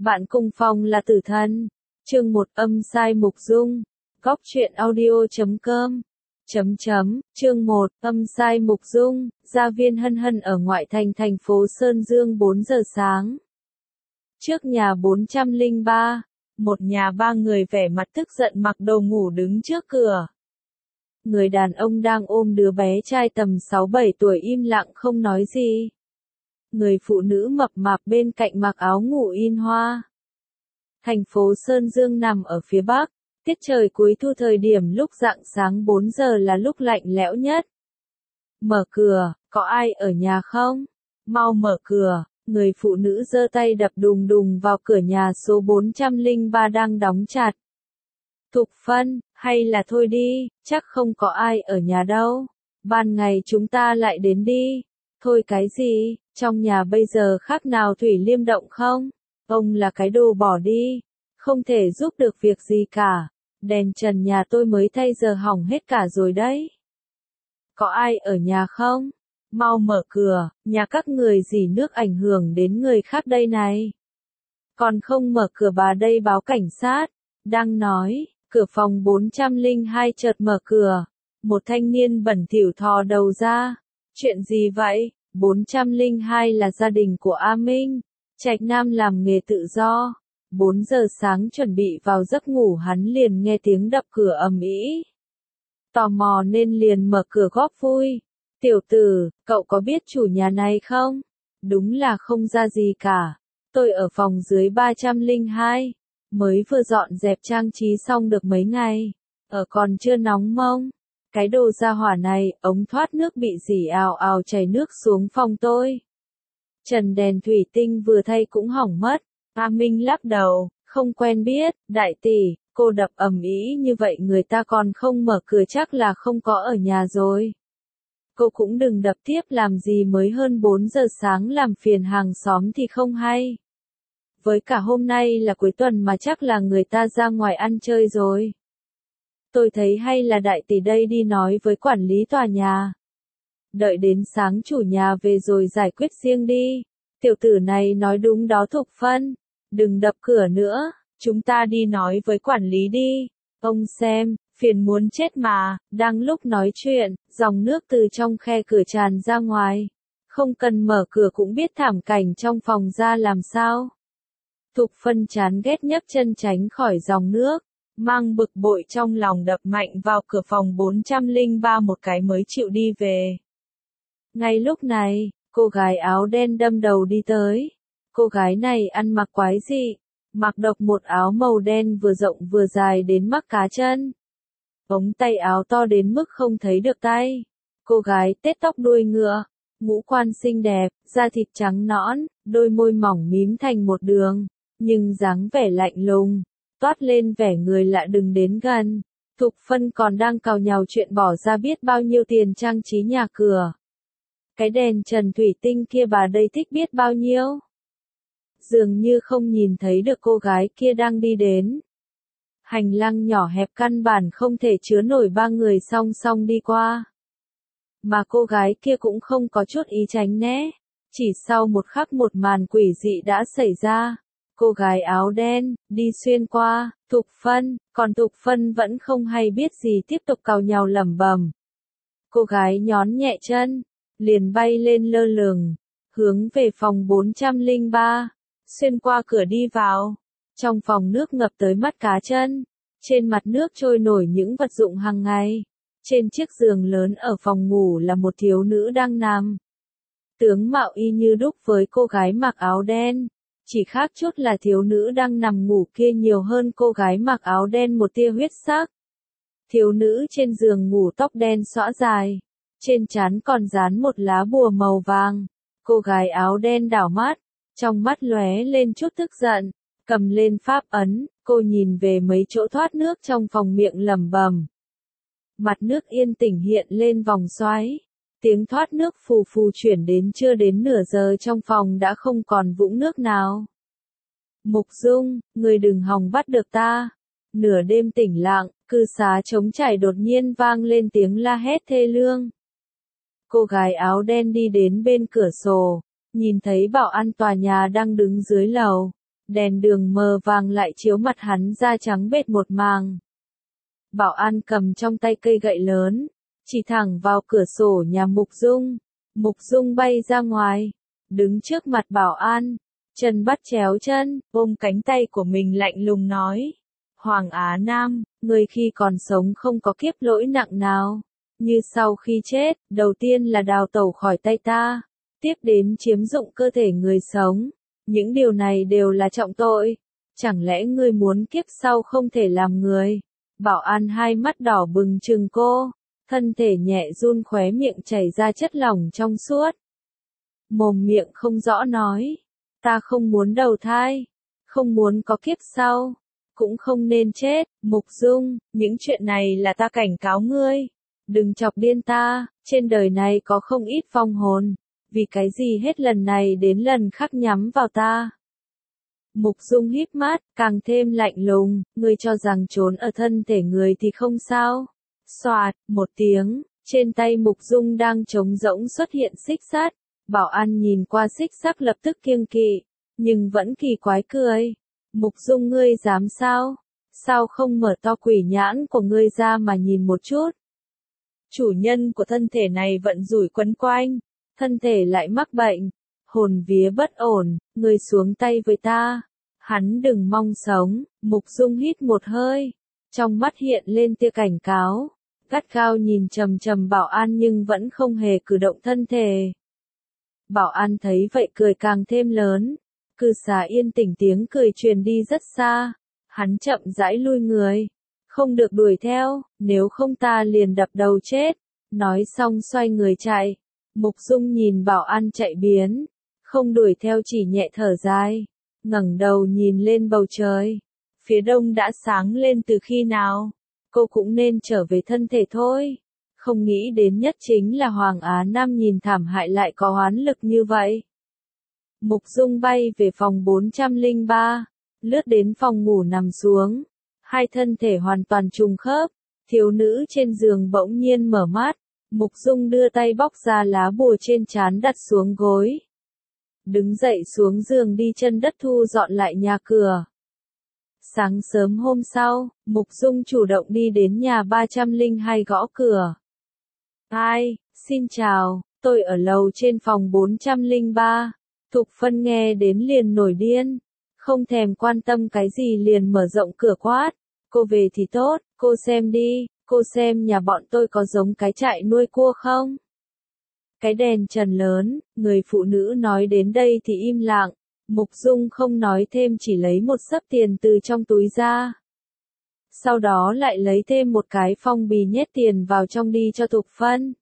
Bạn cùng phòng là tử thần. Chương 1 âm sai mục dung. Góc truyện audio.com. Chương 1 âm sai mục dung. Gia viên Hân Hân ở ngoại thành thành phố Sơn Dương 4 giờ sáng. Trước nhà 403, một nhà ba người vẻ mặt tức giận mặc đồ ngủ đứng trước cửa. Người đàn ông đang ôm đứa bé trai tầm 6-7 tuổi im lặng không nói gì. Người phụ nữ mập mạp bên cạnh mặc áo ngủ in hoa. Thành phố Sơn Dương nằm ở phía bắc, tiết trời cuối thu thời điểm lúc rạng sáng 4 giờ là lúc lạnh lẽo nhất. Mở cửa, có ai ở nhà không? Mau mở cửa, người phụ nữ giơ tay đập đùng đùng vào cửa nhà số 403 đang đóng chặt. Thục Phân, hay là thôi đi, chắc không có ai ở nhà đâu. Ban ngày chúng ta lại đến đi. Thôi cái gì, trong nhà bây giờ khác nào Thủy Liêm Động không? Ông là cái đồ bỏ đi, không thể giúp được việc gì cả. Đèn trần nhà tôi mới thay giờ hỏng hết cả rồi đấy. Có ai ở nhà không? Mau mở cửa, nhà các người dỉ nước ảnh hưởng đến người khác đây này. Còn không mở cửa bà đây báo cảnh sát. Đang nói, cửa phòng 402 chợt mở cửa. Một thanh niên bẩn thỉu thò đầu ra. Chuyện gì vậy? 402 là gia đình của A Minh. Trạch Nam làm nghề tự do. 4 giờ sáng chuẩn bị vào giấc ngủ hắn liền nghe tiếng đập cửa ầm ĩ. Tò mò nên liền mở cửa góp vui. Tiểu tử, cậu có biết chủ nhà này không? Đúng là không ra gì cả. Tôi ở phòng dưới 302. Mới vừa dọn dẹp trang trí xong được mấy ngày. Ở còn chưa nóng mông. Cái đồ gia hỏa này, ống thoát nước bị rỉ ào ào chảy nước xuống phòng tôi. Trần đèn thủy tinh vừa thay cũng hỏng mất. A Minh lắc đầu, không quen biết, đại tỷ, cô đập ầm ĩ như vậy người ta còn không mở cửa chắc là không có ở nhà rồi. Cô cũng đừng đập tiếp làm gì mới hơn 4 giờ sáng làm phiền hàng xóm thì không hay. Với cả hôm nay là cuối tuần mà chắc là người ta ra ngoài ăn chơi rồi. Tôi thấy hay là đại tỷ đây đi nói với quản lý tòa nhà. Đợi đến sáng chủ nhà về rồi giải quyết riêng đi. Tiểu tử này nói đúng đó Thục Phân. Đừng đập cửa nữa, chúng ta đi nói với quản lý đi. Ông xem, phiền muốn chết mà. Đang lúc nói chuyện, dòng nước từ trong khe cửa tràn ra ngoài. Không cần mở cửa cũng biết thảm cảnh trong phòng ra làm sao. Thục Phân chán ghét nhấc chân tránh khỏi dòng nước. Mang bực bội trong lòng đập mạnh vào cửa phòng 403 một cái mới chịu đi về. Ngay lúc này, cô gái áo đen đâm đầu đi tới. Cô gái này ăn mặc quái dị, mặc độc một áo màu đen vừa rộng vừa dài đến mắt cá chân. Ống tay áo to đến mức không thấy được tay. Cô gái tết tóc đuôi ngựa, ngũ quan xinh đẹp, da thịt trắng nõn, đôi môi mỏng mím thành một đường, nhưng dáng vẻ lạnh lùng, toát lên vẻ người lạ đừng đến gần. Thục Phân còn đang càu nhàu chuyện bỏ ra biết bao nhiêu tiền trang trí nhà cửa. Cái đèn trần thủy tinh kia bà đây thích biết bao nhiêu. Dường như không nhìn thấy được cô gái kia đang đi đến. Hành lang nhỏ hẹp căn bản không thể chứa nổi ba người song song đi qua. Mà cô gái kia cũng không có chút ý tránh né. Chỉ sau một khắc một màn quỷ dị đã xảy ra. Cô gái áo đen, đi xuyên qua, Thục Phân, còn Thục Phân vẫn không hay biết gì tiếp tục càu nhàu lẩm bẩm. Cô gái nhón nhẹ chân, liền bay lên lơ lửng, hướng về phòng 403, xuyên qua cửa đi vào. Trong phòng nước ngập tới mắt cá chân, trên mặt nước trôi nổi những vật dụng hàng ngày. Trên chiếc giường lớn ở phòng ngủ là một thiếu nữ đang nằm. Tướng mạo y như đúc với cô gái mặc áo đen. Chỉ khác chút là thiếu nữ đang nằm ngủ kia nhiều hơn cô gái mặc áo đen một tia huyết sắc. Thiếu nữ trên giường ngủ tóc đen xõa dài. Trên trán còn dán một lá bùa màu vàng. Cô gái áo đen đảo mắt. Trong mắt lóe lên chút tức giận. Cầm lên pháp ấn, cô nhìn về mấy chỗ thoát nước trong phòng miệng lẩm bẩm. Mặt nước yên tĩnh hiện lên vòng xoáy. Tiếng thoát nước phù phù chuyển đến chưa đến nửa giờ trong phòng đã không còn vũng nước nào. Mục Dung, người đừng hòng bắt được ta. Nửa đêm tĩnh lặng, cư xá trống trải đột nhiên vang lên tiếng la hét thê lương. Cô gái áo đen đi đến bên cửa sổ, nhìn thấy bảo an tòa nhà đang đứng dưới lầu. đèn đường mờ vàng lại chiếu mặt hắn da trắng bệt một màng. Bảo an cầm trong tay cây gậy lớn, chỉ thẳng vào cửa sổ nhà Mục Dung. Mục Dung bay ra ngoài, đứng trước mặt bảo an, chân bắt chéo chân, ôm cánh tay của mình lạnh lùng nói. Hoàng Á Nam, người khi còn sống không có kiếp lỗi nặng nào. Như sau khi chết, đầu tiên là đào tẩu khỏi tay ta, tiếp đến chiếm dụng cơ thể người sống. Những điều này đều là trọng tội. Chẳng lẽ ngươi muốn kiếp sau không thể làm người? Bảo an hai mắt đỏ bừng trừng cô, thân thể nhẹ run, khóe miệng chảy ra chất lỏng trong suốt. Mồm miệng không rõ nói, ta không muốn đầu thai, không muốn có kiếp sau, cũng không nên chết. Mục Dung, những chuyện này là ta cảnh cáo ngươi, đừng chọc điên ta, trên đời này có không ít vong hồn, vì cái gì hết lần này đến lần khác nhắm vào ta. Mục Dung híp mắt, càng thêm lạnh lùng, ngươi cho rằng trốn ở thân thể người thì không sao. Xoạt, một tiếng, trên tay Mục Dung đang trống rỗng xuất hiện xích sắt. Bảo an nhìn qua xích sắt lập tức kiêng kỵ, nhưng vẫn kỳ quái cười. Mục Dung, ngươi dám sao? Sao không mở to quỷ nhãn của ngươi ra mà nhìn một chút? Chủ nhân của thân thể này vận rủi quấn quanh, thân thể lại mắc bệnh, hồn vía bất ổn, ngươi xuống tay với ta. Hắn đừng mong sống. Mục Dung hít một hơi, trong mắt hiện lên tia cảnh cáo, gắt gao nhìn chằm chằm bảo an nhưng vẫn không hề cử động thân thể. Bảo an thấy vậy cười càng thêm lớn, cư xá yên tĩnh, tiếng cười truyền đi rất xa. Hắn chậm rãi lui người, không được đuổi theo, nếu không ta liền đập đầu chết. Nói xong xoay người chạy. Mục Dung nhìn bảo an chạy biến, không đuổi theo, chỉ nhẹ thở dài, ngẩng đầu nhìn lên bầu trời. Phía đông đã sáng lên từ khi nào? Cô cũng nên trở về thân thể thôi. Không nghĩ đến nhất chính là Hoàng Á Nam nhìn thảm hại lại có oán lực như vậy. Mục Dung bay về phòng 403, lướt đến phòng ngủ nằm xuống. Hai thân thể hoàn toàn trùng khớp, thiếu nữ trên giường bỗng nhiên mở mắt. Mục Dung đưa tay bóc ra lá bùa trên trán đặt xuống gối. Đứng dậy xuống giường đi chân đất thu dọn lại nhà cửa. Sáng sớm hôm sau, Mục Dung chủ động đi đến nhà 302 gõ cửa. Ai, xin chào, tôi ở lầu trên phòng 403. Thục Phân nghe đến liền nổi điên, không thèm quan tâm cái gì liền mở rộng cửa quát. Cô về thì tốt, cô xem đi, cô xem nhà bọn tôi có giống cái trại nuôi cua không? Cái đèn trần lớn, người phụ nữ nói đến đây thì im lặng. Mục Dung không nói thêm, chỉ lấy một xấp tiền từ trong túi ra. Sau đó lại lấy thêm một cái phong bì nhét tiền vào trong đi cho Thục Phân.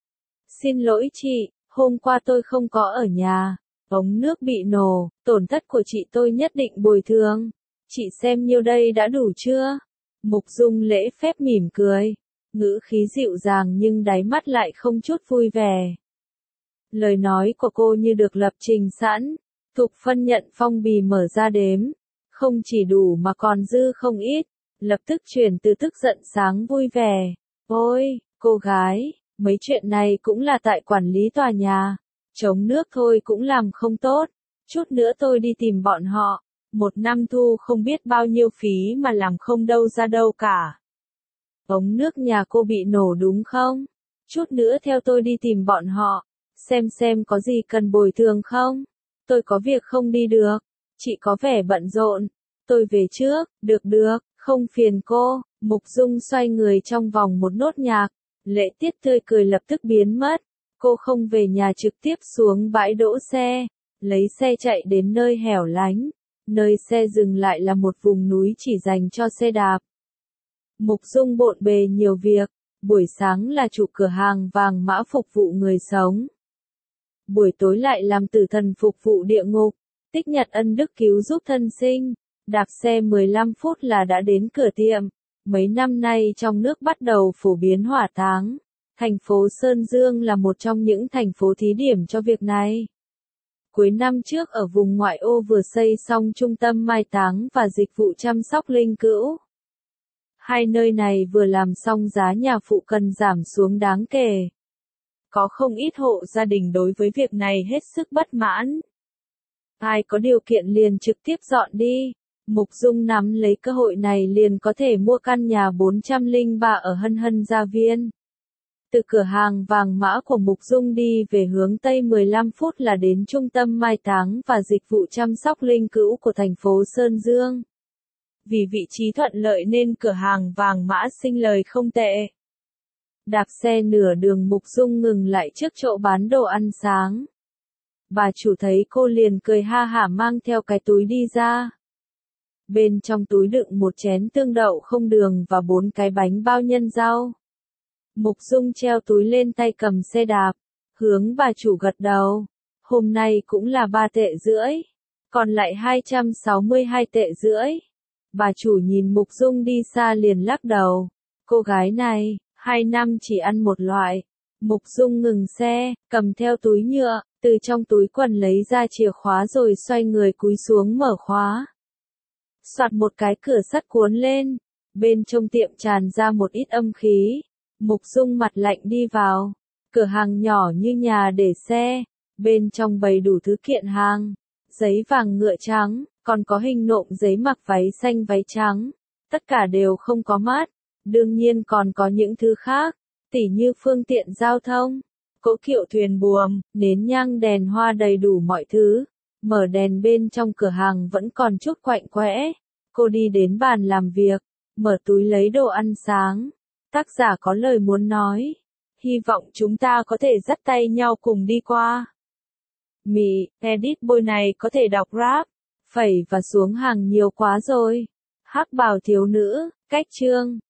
Xin lỗi chị, hôm qua tôi không có ở nhà, ống nước bị nổ, tổn thất của chị tôi nhất định bồi thường. Chị xem nhiêu đây đã đủ chưa? Mục Dung lễ phép mỉm cười, ngữ khí dịu dàng nhưng đáy mắt lại không chút vui vẻ. Lời nói của cô như được lập trình sẵn. Thục Phân nhận phong bì mở ra đếm, không chỉ đủ mà còn dư không ít, lập tức chuyển từ tức giận sang vui vẻ. Ôi, cô gái, mấy chuyện này cũng là tại quản lý tòa nhà, chống nước thôi cũng làm không tốt, chút nữa tôi đi tìm bọn họ, một năm thu không biết bao nhiêu phí mà làm không đâu ra đâu cả. Ống nước nhà cô bị nổ đúng không? Chút nữa theo tôi đi tìm bọn họ, xem có gì cần bồi thường không? Tôi có việc không đi được, chị có vẻ bận rộn, tôi về trước. Được, không phiền cô. Mục Dung xoay người trong vòng một nốt nhạc, Lệ Tiết tươi cười lập tức biến mất. Cô không về nhà, trực tiếp xuống bãi đỗ xe, lấy xe chạy đến nơi hẻo lánh. Nơi xe dừng lại là một vùng núi chỉ dành cho xe đạp. Mục Dung bộn bề nhiều việc, buổi sáng là chủ cửa hàng vàng mã phục vụ người sống. Buổi tối lại làm tử thần phục vụ địa ngục, tích nhật ân đức cứu giúp thân sinh. Đạp xe 15 phút là đã đến cửa tiệm. Mấy năm nay trong nước bắt đầu phổ biến hỏa táng. Thành phố Sơn Dương là một trong những thành phố thí điểm cho việc này. Cuối năm trước ở vùng ngoại ô vừa xây xong trung tâm mai táng và dịch vụ chăm sóc linh cữu. Hai nơi này vừa làm xong giá nhà phụ cần giảm xuống đáng kể. Có không ít hộ gia đình đối với việc này hết sức bất mãn. Ai có điều kiện liền trực tiếp dọn đi. Mục Dung nắm lấy cơ hội này liền có thể mua căn nhà 403 ở Hân Hân Gia Viên. Từ cửa hàng vàng mã của Mục Dung đi về hướng Tây 15 phút là đến trung tâm mai táng và dịch vụ chăm sóc linh cữu của thành phố Sơn Dương. Vì vị trí thuận lợi nên cửa hàng vàng mã sinh lời không tệ. Đạp xe nửa đường Mục Dung ngừng lại trước chỗ bán đồ ăn sáng. Bà chủ thấy cô liền cười ha hả mang theo cái túi đi ra. Bên trong túi đựng một chén tương đậu không đường và 4 cái bánh bao nhân rau. Mục Dung treo túi lên tay cầm xe đạp, hướng bà chủ gật đầu. Hôm nay cũng là 3 tệ rưỡi, còn lại 262 tệ rưỡi. Bà chủ nhìn Mục Dung đi xa liền lắc đầu. Cô gái này, 2 năm chỉ ăn một loại. Mục Dung ngừng xe, cầm theo túi nhựa, từ trong túi quần lấy ra chìa khóa rồi xoay người cúi xuống mở khóa. Soạt một cái cửa sắt cuốn lên, bên trong tiệm tràn ra một ít âm khí. Mục Dung mặt lạnh đi vào, cửa hàng nhỏ như nhà để xe, bên trong bày đủ thứ kiện hàng, giấy vàng ngựa trắng, còn có hình nộm giấy mặc váy xanh váy trắng, tất cả đều không có mát, đương nhiên còn có những thứ khác, tỉ như phương tiện giao thông, cỗ kiệu thuyền buồm, nến nhang đèn hoa đầy đủ mọi thứ. Mở đèn bên trong cửa hàng vẫn còn chút quạnh quẽ. Cô đi đến bàn làm việc, mở túi lấy đồ ăn sáng. Tác giả có lời muốn nói. Hy vọng chúng ta có thể dắt tay nhau cùng đi qua. Mị, edit bôi này có thể đọc rap. Phẩy và xuống hàng nhiều quá rồi. Hắc bào thiếu nữ, cách chương.